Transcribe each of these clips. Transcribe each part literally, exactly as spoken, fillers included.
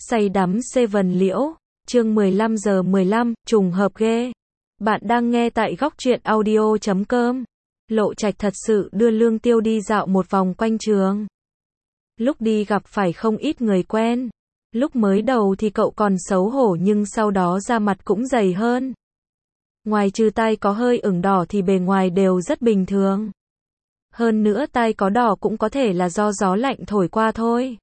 Say đắm Seven Liễu, chương mười lăm giờ mười lăm, trùng hợp ghê. Bạn đang nghe tại góc truyện audio chấm com. Lộ Trạch thật sự đưa Lương Tiêu đi dạo một vòng quanh trường. Lúc đi gặp phải không ít người quen. Lúc mới đầu thì cậu còn xấu hổ nhưng sau đó da mặt cũng dày hơn. Ngoài trừ tai có hơi ửng đỏ thì bề ngoài đều rất bình thường. Hơn nữa tai có đỏ cũng có thể là do gió lạnh thổi qua thôi.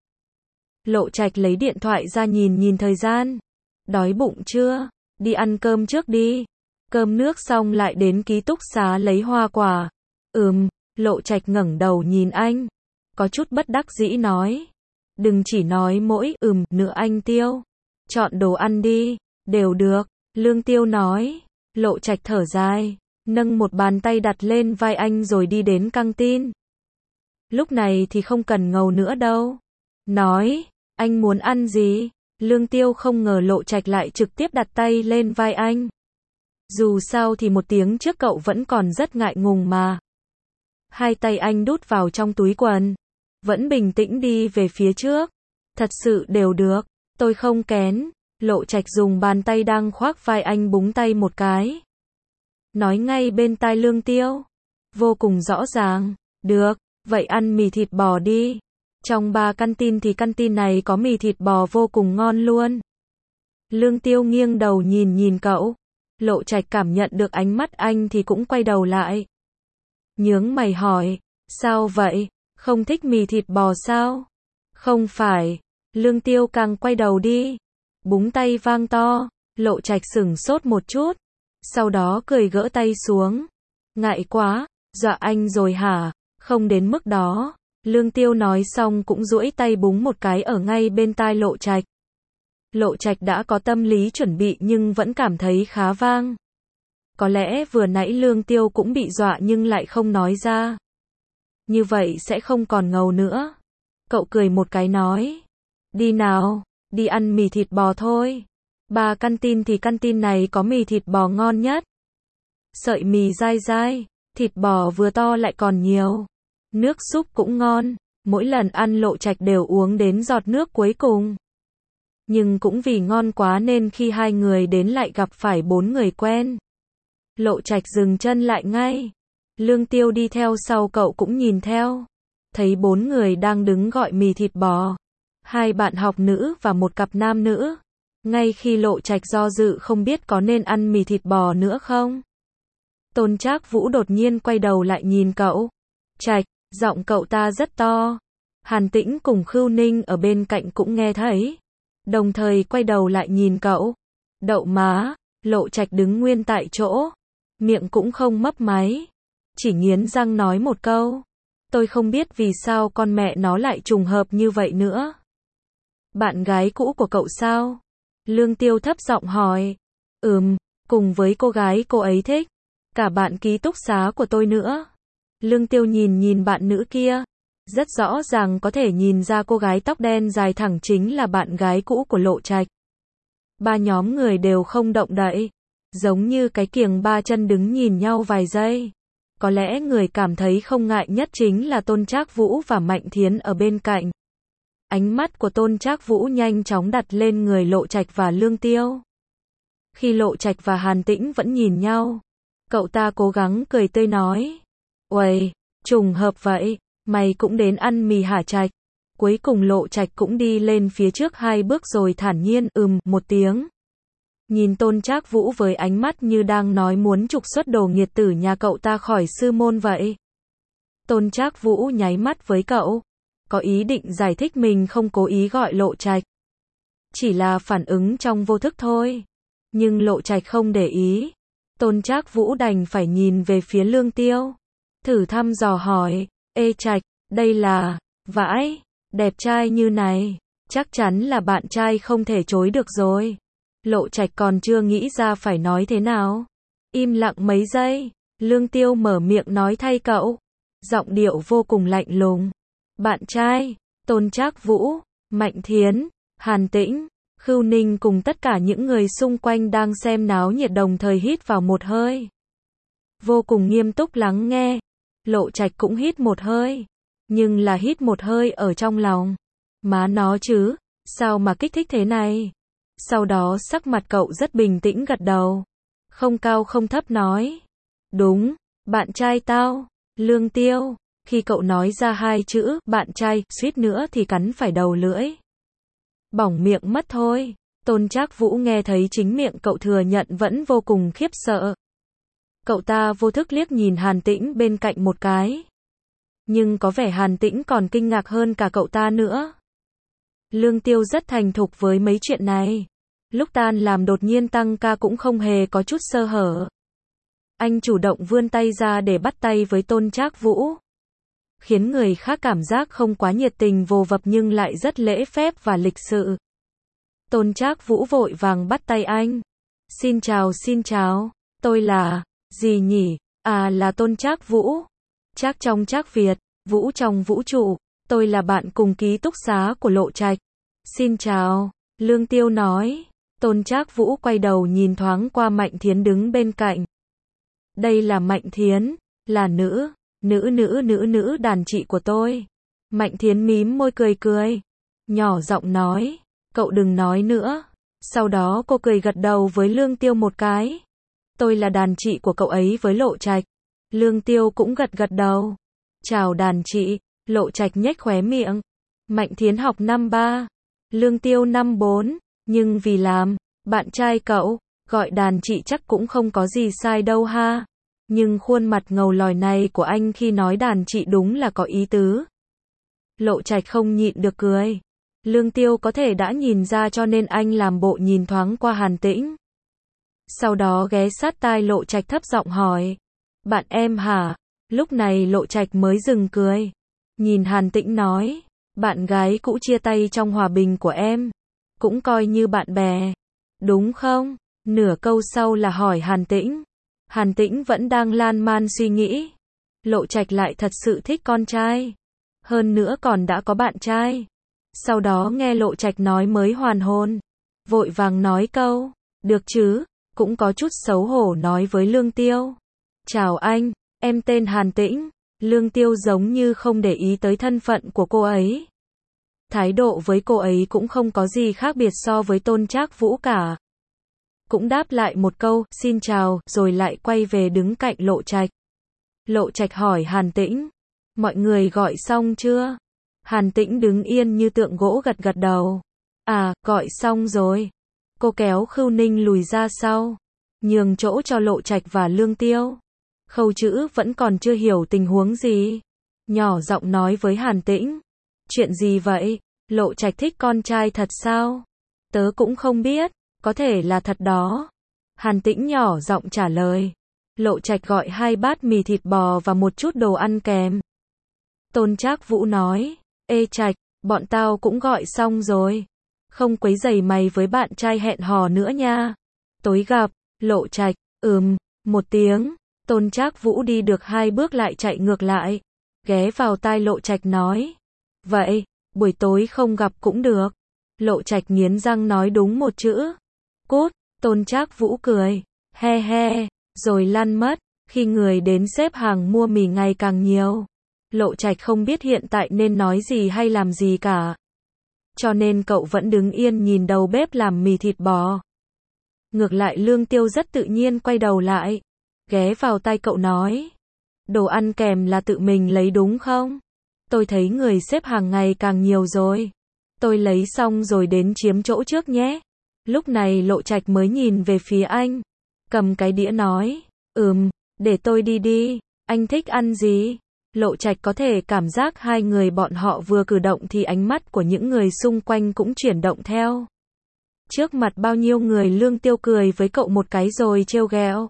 Lộ Trạch lấy điện thoại ra nhìn nhìn thời gian. Đói bụng chưa? Đi ăn cơm trước đi. Cơm nước xong lại đến ký túc xá lấy hoa quả. Ừm, Lộ Trạch ngẩng đầu nhìn anh. Có chút bất đắc dĩ nói. Đừng chỉ nói mỗi ừm nữa anh Tiêu. Chọn đồ ăn đi. Đều được. Lương Tiêu nói. Lộ Trạch thở dài. Nâng một bàn tay đặt lên vai anh rồi đi đến căng tin. Lúc này thì không cần ngầu nữa đâu. Nói, anh muốn ăn gì? Lương Tiêu không ngờ Lộ Trạch lại trực tiếp đặt tay lên vai anh. Dù sao thì một tiếng trước cậu vẫn còn rất ngại ngùng mà. Hai tay anh đút vào trong túi quần. Vẫn bình tĩnh đi về phía trước. Thật sự đều được, tôi không kén. Lộ Trạch dùng bàn tay đang khoác vai anh búng tay một cái. Nói ngay bên tai Lương Tiêu. Vô cùng rõ ràng. Được, vậy ăn mì thịt bò đi. Trong ba căn tin thì căn tin này có mì thịt bò vô cùng ngon luôn. Lương Tiêu nghiêng đầu nhìn nhìn cậu. Lộ Trạch cảm nhận được ánh mắt anh thì cũng quay đầu lại. Nhướng mày hỏi, sao vậy? Không thích mì thịt bò sao? Không phải. Lương Tiêu càng quay đầu đi. Búng tay vang to. Lộ Trạch sửng sốt một chút. Sau đó cười gỡ tay xuống. Ngại quá, dọa anh rồi hả? Không đến mức đó. Lương Tiêu nói xong cũng duỗi tay búng một cái ở ngay bên tai Lộ Trạch. Lộ Trạch đã có tâm lý chuẩn bị nhưng vẫn cảm thấy khá vang. Có lẽ vừa nãy Lương Tiêu cũng bị dọa nhưng lại không nói ra. Như vậy sẽ không còn ngầu nữa. Cậu cười một cái nói. Đi nào, đi ăn mì thịt bò thôi. Ba căn tin thì căn tin này có mì thịt bò ngon nhất. Sợi mì dai dai, thịt bò vừa to lại còn nhiều. Nước súp cũng ngon, mỗi lần ăn Lộ Trạch đều uống đến giọt nước cuối cùng. Nhưng cũng vì ngon quá nên khi hai người đến lại gặp phải bốn người quen. Lộ Trạch dừng chân lại ngay. Lương Tiêu đi theo sau cậu cũng nhìn theo. Thấy bốn người đang đứng gọi mì thịt bò. Hai bạn học nữ và một cặp nam nữ. Ngay khi Lộ Trạch do dự không biết có nên ăn mì thịt bò nữa không. Tôn Trác Vũ đột nhiên quay đầu lại nhìn cậu. Trạch, giọng cậu ta rất to. Hàn Tĩnh cùng Khưu Ninh ở bên cạnh cũng nghe thấy. Đồng thời quay đầu lại nhìn cậu. Đậu má, Lộ Trạch đứng nguyên tại chỗ. Miệng cũng không mấp máy. Chỉ nghiến răng nói một câu. Tôi không biết vì sao con mẹ nó lại trùng hợp như vậy nữa. Bạn gái cũ của cậu sao? Lương Tiêu thấp giọng hỏi. Ừm, cùng với cô gái cô ấy thích. Cả bạn ký túc xá của tôi nữa. Lương Tiêu nhìn nhìn bạn nữ kia. Rất rõ ràng có thể nhìn ra cô gái tóc đen dài thẳng chính là bạn gái cũ của Lộ Trạch. Ba nhóm người đều không động đậy. Giống như cái kiềng ba chân đứng nhìn nhau vài giây. Có lẽ người cảm thấy không ngại nhất chính là Tôn Trác Vũ và Mạnh Thiến ở bên cạnh. Ánh mắt của Tôn Trác Vũ nhanh chóng đặt lên người Lộ Trạch và Lương Tiêu. Khi Lộ Trạch và Hàn Tĩnh vẫn nhìn nhau, cậu ta cố gắng cười tươi nói. Uầy, trùng hợp vậy, mày cũng đến ăn mì hả Trạch? Cuối cùng Lộ Trạch cũng đi lên phía trước hai bước rồi thản nhiên ừm một tiếng. Nhìn Tôn Trác Vũ với ánh mắt như đang nói muốn trục xuất đồ nghiệt tử nhà cậu ta khỏi sư môn vậy. Tôn Trác Vũ nháy mắt với cậu. Có ý định giải thích mình không cố ý gọi Lộ Trạch. Chỉ là phản ứng trong vô thức thôi. Nhưng Lộ Trạch không để ý. Tôn Trác Vũ đành phải nhìn về phía Lương Tiêu. Thử thăm dò hỏi. Ê Trạch, đây là... Vãi, đẹp trai như này. Chắc chắn là bạn trai không thể chối được rồi. Lộ Trạch còn chưa nghĩ ra phải nói thế nào. Im lặng mấy giây. Lương Tiêu mở miệng nói thay cậu. Giọng điệu vô cùng lạnh lùng. Bạn trai, Tôn Trác Vũ, Mạnh Thiến, Hàn Tĩnh, Khưu Ninh cùng tất cả những người xung quanh đang xem náo nhiệt đồng thời hít vào một hơi. Vô cùng nghiêm túc lắng nghe. Lộ Trạch cũng hít một hơi. Nhưng là hít một hơi ở trong lòng. Má nó chứ, Sao mà kích thích thế này? Sau đó sắc mặt cậu rất bình tĩnh gật đầu. Không cao không thấp nói. Đúng, bạn trai tao, Lương Tiêu. Khi cậu nói ra hai chữ, bạn trai, suýt nữa thì cắn phải đầu lưỡi. Bỏng miệng mất thôi. Tôn Trác Vũ nghe thấy chính miệng cậu thừa nhận vẫn vô cùng khiếp sợ. Cậu ta vô thức liếc nhìn Hàn Tĩnh bên cạnh một cái. Nhưng có vẻ Hàn Tĩnh còn kinh ngạc hơn cả cậu ta nữa. Lương Tiêu rất thành thục với mấy chuyện này. Lúc tan làm đột nhiên tăng ca cũng không hề có chút sơ hở. Anh chủ động vươn tay ra để bắt tay với Tôn Trác Vũ. Khiến người khác cảm giác không quá nhiệt tình vồ vập nhưng lại rất lễ phép và lịch sự. Tôn Trác Vũ vội vàng bắt tay anh. Xin chào xin chào, tôi là, gì nhỉ, à là Tôn Trác Vũ. Trác trong Trác Việt, Vũ trong vũ trụ, tôi là bạn cùng ký túc xá của Lộ Trạch. Xin chào, Lương Tiêu nói. Tôn Trác Vũ quay đầu nhìn thoáng qua Mạnh Thiến đứng bên cạnh. Đây là Mạnh Thiến, là nữ, nữ nữ nữ nữ đàn chị của tôi. Mạnh Thiến mím môi cười cười, nhỏ giọng nói, cậu đừng nói nữa. Sau đó cô cười gật đầu với Lương Tiêu một cái. Tôi là đàn chị của cậu ấy với Lộ Trạch. Lương Tiêu cũng gật gật đầu. Chào đàn chị, Lộ Trạch nhếch khóe miệng. Mạnh Thiến học năm ba, Lương Tiêu năm bốn, nhưng vì làm bạn trai cậu, gọi đàn chị chắc cũng không có gì sai đâu ha. Nhưng khuôn mặt ngầu lòi này của anh khi nói đàn chị đúng là có ý tứ. Lộ Trạch không nhịn được cười. Lương Tiêu có thể đã nhìn ra cho nên anh làm bộ nhìn thoáng qua Hàn Tĩnh. Sau đó ghé sát tai Lộ Trạch thấp giọng hỏi. Bạn em hả? Lúc này Lộ Trạch mới dừng cười. Nhìn Hàn Tĩnh nói. Bạn gái cũ chia tay trong hòa bình của em. Cũng coi như bạn bè. Đúng không? Nửa câu sau là hỏi Hàn Tĩnh. Hàn Tĩnh vẫn đang lan man suy nghĩ. Lộ Trạch lại thật sự thích con trai. Hơn nữa còn đã có bạn trai. Sau đó nghe Lộ Trạch nói mới hoàn hồn. Vội vàng nói câu. Được chứ, cũng có chút xấu hổ nói với Lương Tiêu. Chào anh, em tên Hàn Tĩnh. Lương Tiêu giống như không để ý tới thân phận của cô ấy. Thái độ với cô ấy cũng không có gì khác biệt so với Tôn Trác Vũ cả. Cũng đáp lại một câu, xin chào, rồi lại quay về đứng cạnh Lộ Trạch. Lộ Trạch hỏi Hàn Tĩnh. Mọi người gọi xong chưa? Hàn Tĩnh đứng yên như tượng gỗ gật gật đầu. À, gọi xong rồi. Cô kéo Khưu Ninh lùi ra sau. Nhường chỗ cho Lộ Trạch và Lương Tiêu. Khâu Chữ vẫn còn chưa hiểu tình huống gì. Nhỏ giọng nói với Hàn Tĩnh. Chuyện gì vậy? Lộ Trạch thích con trai thật sao? Tớ cũng không biết. Có thể là thật đó. Hàn Tĩnh nhỏ giọng trả lời. Lộ Trạch gọi hai bát mì thịt bò và một chút đồ ăn kèm. Tôn Trác Vũ nói. Ê Trạch, bọn tao cũng gọi xong rồi. Không quấy rầy mày với bạn trai hẹn hò nữa nha. Tối gặp. Lộ Trạch, ừm, một tiếng. Tôn Trác Vũ đi được hai bước lại chạy ngược lại. Ghé vào tai Lộ Trạch nói. Vậy, buổi tối không gặp cũng được. Lộ Trạch nghiến răng nói đúng một chữ. Cút. Tôn Trác Vũ cười. He he. Rồi lăn mất. Khi người đến xếp hàng mua mì ngày càng nhiều. Lộ Trạch không biết hiện tại nên nói gì hay làm gì cả. Cho nên cậu vẫn đứng yên nhìn đầu bếp làm mì thịt bò. Ngược lại Lương Tiêu rất tự nhiên quay đầu lại. Ghé vào tai cậu nói. Đồ ăn kèm là tự mình lấy đúng không? Tôi thấy người xếp hàng ngày càng nhiều rồi. Tôi lấy xong rồi đến chiếm chỗ trước nhé. Lúc này Lộ Trạch mới nhìn về phía anh. Cầm cái đĩa nói. Ừm, để tôi đi đi. Anh thích ăn gì? Lộ Trạch có thể cảm giác hai người bọn họ vừa cử động thì ánh mắt của những người xung quanh cũng chuyển động theo. Trước mặt bao nhiêu người Lương Tiêu cười với cậu một cái rồi trêu ghẹo.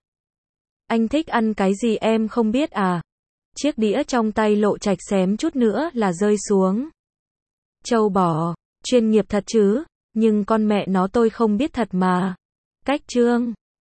Anh thích ăn cái gì em không biết à? Chiếc đĩa trong tay Lộ Trạch xém chút nữa là rơi xuống. Châu bò, chuyên nghiệp thật chứ, nhưng con mẹ nó tôi không biết thật mà. Cách chương